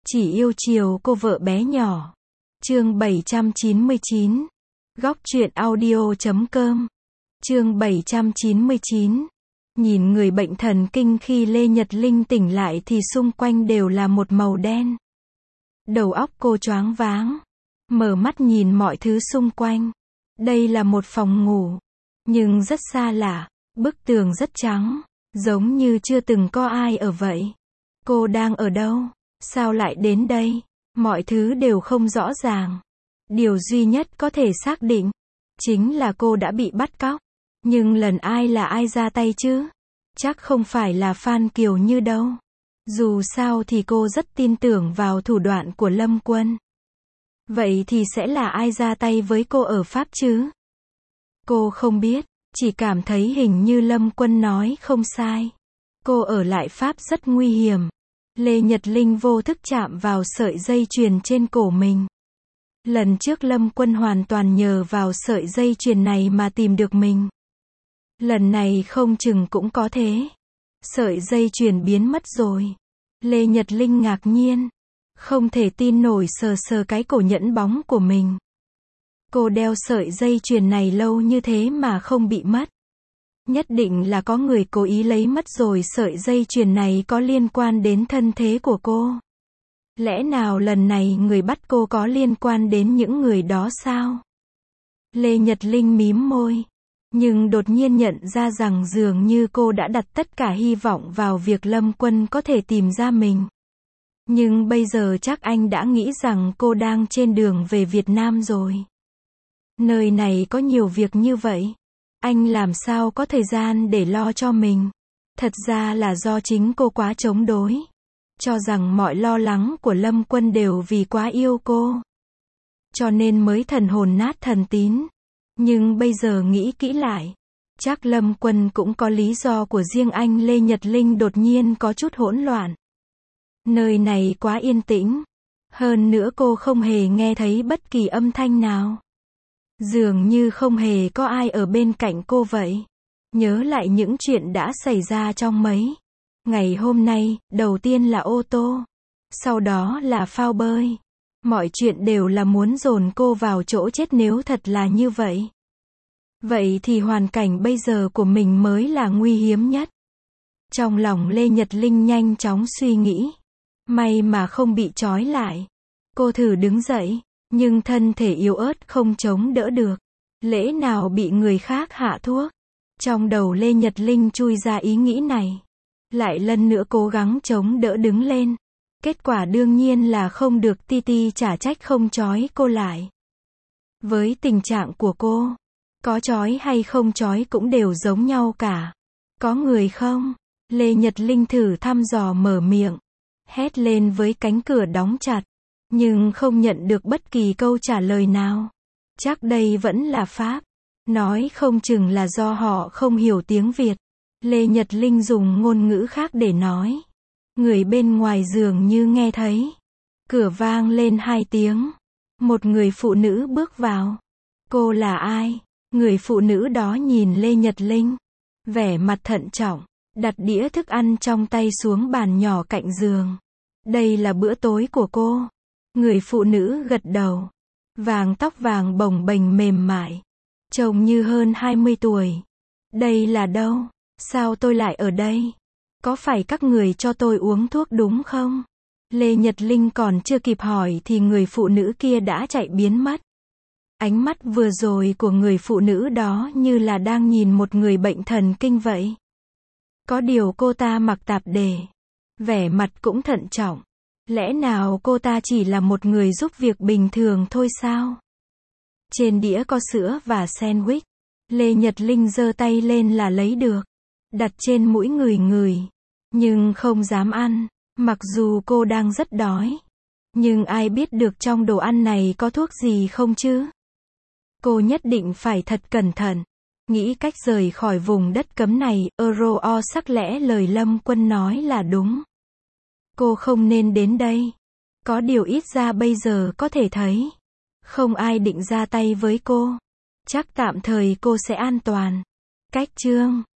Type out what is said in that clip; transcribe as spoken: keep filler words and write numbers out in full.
Chỉ yêu chiều cô vợ bé nhỏ. Chương bảy trăm chín mươi chín. Góc truyện audio chấm com. Chương bảy trăm chín mươi chín. Nhìn người bệnh thần kinh khi Lê Nhật Linh tỉnh lại thì xung quanh đều là một màu đen. Đầu óc cô choáng váng. Mở mắt nhìn mọi thứ xung quanh. Đây là một phòng ngủ. Nhưng rất xa lạ. Bức tường rất trắng. Giống như chưa từng có ai ở vậy. Cô đang ở đâu? Sao lại đến đây? Mọi thứ đều không rõ ràng. Điều duy nhất có thể xác định chính là cô đã bị bắt cóc. Nhưng lần ai là ai ra tay chứ? Chắc không phải là Phan Kiều Như đâu. Dù sao thì cô rất tin tưởng vào thủ đoạn của Lâm Quân. Vậy thì sẽ là ai ra tay với cô ở Pháp chứ? Cô không biết, chỉ cảm thấy hình như Lâm Quân nói không sai. Cô ở lại Pháp rất nguy hiểm. Lê Nhật Linh vô thức chạm vào sợi dây chuyền trên cổ mình. Lần trước Lâm Quân hoàn toàn nhờ vào sợi dây chuyền này mà tìm được mình. Lần này không chừng cũng có thế. Sợi dây chuyền biến mất rồi. Lê Nhật Linh ngạc nhiên. Không thể tin nổi sờ sờ cái cổ nhẫn bóng của mình. Cô đeo sợi dây chuyền này lâu như thế mà không bị mất. Nhất định là có người cố ý lấy mất rồi. Sợi dây chuyền này có liên quan đến thân thế của cô. Lẽ nào lần này người bắt cô có liên quan đến những người đó sao? Lê Nhật Linh mím môi. Nhưng đột nhiên nhận ra rằng dường như cô đã đặt tất cả hy vọng vào việc Lâm Quân có thể tìm ra mình. Nhưng bây giờ chắc anh đã nghĩ rằng cô đang trên đường về Việt Nam rồi. Nơi này có nhiều việc như vậy. Anh làm sao có thời gian để lo cho mình? Thật ra là do chính cô quá chống đối. Cho rằng mọi lo lắng của Lâm Quân đều vì quá yêu cô. Cho nên mới thần hồn nát thần tín. Nhưng bây giờ nghĩ kỹ lại. Chắc Lâm Quân cũng có lý do của riêng anh. Lê Nhật Linh đột nhiên có chút hỗn loạn. Nơi này quá yên tĩnh. Hơn nữa cô không hề nghe thấy bất kỳ âm thanh nào. Dường như không hề có ai ở bên cạnh cô vậy. Nhớ lại những chuyện đã xảy ra trong mấy ngày hôm nay, đầu tiên là ô tô. Sau đó là phao bơi. Mọi chuyện đều là muốn dồn cô vào chỗ chết nếu thật là như vậy. Vậy thì hoàn cảnh bây giờ của mình mới là nguy hiểm nhất. Trong lòng Lê Nhật Linh nhanh chóng suy nghĩ. May mà không bị trói lại. Cô thử đứng dậy. Nhưng thân thể yếu ớt không chống đỡ được. Lẽ nào bị người khác hạ thuốc? Trong đầu Lê Nhật Linh chui ra ý nghĩ này. Lại lần nữa cố gắng chống đỡ đứng lên. Kết quả đương nhiên là không được. Titi chả trách không trói cô lại. Với tình trạng của cô, có trói hay không trói cũng đều giống nhau cả. Có người không? Lê Nhật Linh thử thăm dò mở miệng. Hét lên với cánh cửa đóng chặt. Nhưng không nhận được bất kỳ câu trả lời nào. Chắc đây vẫn là Pháp. Nói không chừng là do họ không hiểu tiếng Việt. Lê Nhật Linh dùng ngôn ngữ khác để nói. Người bên ngoài dường như nghe thấy. Cửa vang lên hai tiếng. Một người phụ nữ bước vào. Cô là ai? Người phụ nữ đó nhìn Lê Nhật Linh. Vẻ mặt thận trọng. Đặt đĩa thức ăn trong tay xuống bàn nhỏ cạnh giường. Đây là bữa tối của cô. Người phụ nữ gật đầu. Vàng tóc vàng bồng bềnh mềm mại. Trông như hơn hai mươi tuổi. Đây là đâu? Sao tôi lại ở đây? Có phải các người cho tôi uống thuốc đúng không? Lê Nhật Linh còn chưa kịp hỏi thì người phụ nữ kia đã chạy biến mất. Ánh mắt vừa rồi của người phụ nữ đó như là đang nhìn một người bệnh thần kinh vậy. Có điều cô ta mặc tạp dề. Vẻ mặt cũng thận trọng. Lẽ nào cô ta chỉ là một người giúp việc bình thường thôi sao? Trên đĩa có sữa và sandwich. Lê Nhật Linh giơ tay lên là lấy được. Đặt trên mũi ngửi ngửi. Nhưng không dám ăn. Mặc dù cô đang rất đói. Nhưng ai biết được trong đồ ăn này có thuốc gì không chứ? Cô nhất định phải thật cẩn thận. Nghĩ cách rời khỏi vùng đất cấm này. Euro o sắc lẽ lời Lâm Quân nói là đúng. Cô không nên đến đây. Có điều ít ra bây giờ có thể thấy. Không ai định ra tay với cô. Chắc tạm thời cô sẽ an toàn. Cách chương